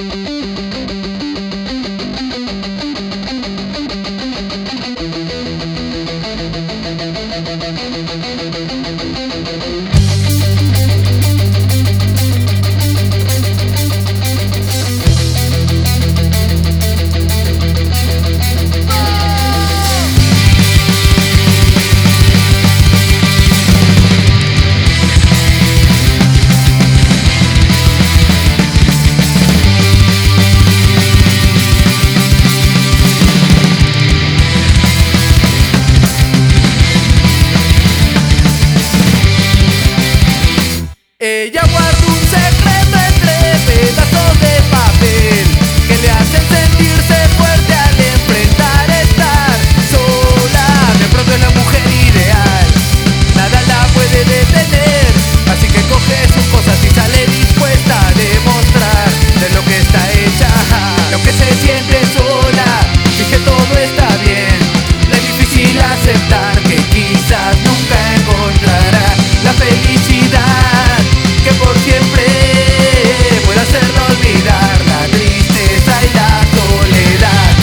Ella guarda un secreto entre pedazos de papel que le hacen sentirse fuerte al enfrentar estar sola. De pronto es la mujer ideal, nada la puede detener, así que coge sus cosas y sale dispuesta a demostrar de lo que está hecha, lo que se siente sola y que todo está bien. Le es difícil aceptar que quizás nunca encontrará la felicidad que por siempre puede hacerla olvidar la tristeza y la soledad.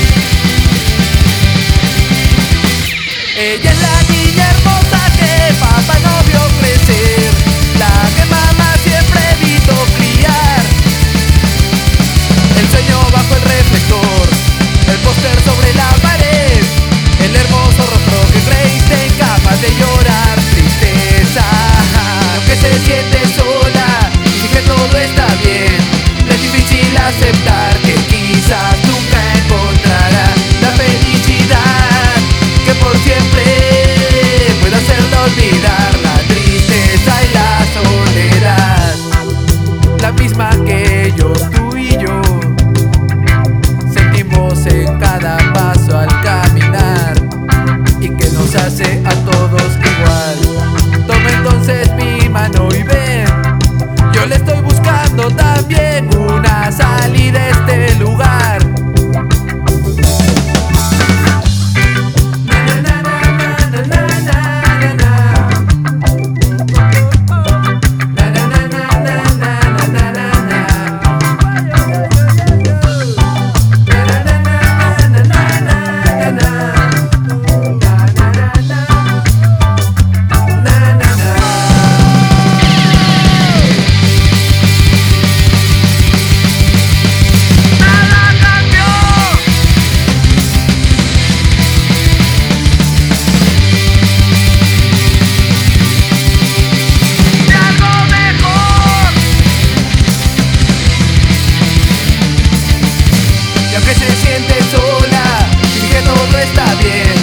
Ella es la niña hermosa que papá no vio crecer, la que mamá siempre evitó criar. El sueño bajo el reflector, el póster sobre la pared, el hermoso rostro que creíste incapaz de llorar. Tristeza, lo que se siente sola y que todo está bien. Es difícil aceptar que quizás nunca encontrará la felicidad que por siempre puede hacerla olvidar la tristeza y la soledad. La misma que ellos, tú y yo, sentimos en cada paso al caminar y que nos hace a todos igual. Toma entonces mi mano y ven, yo le estoy buscando también una salida a este lugar. Y aunque se siente sola y que todo está bien,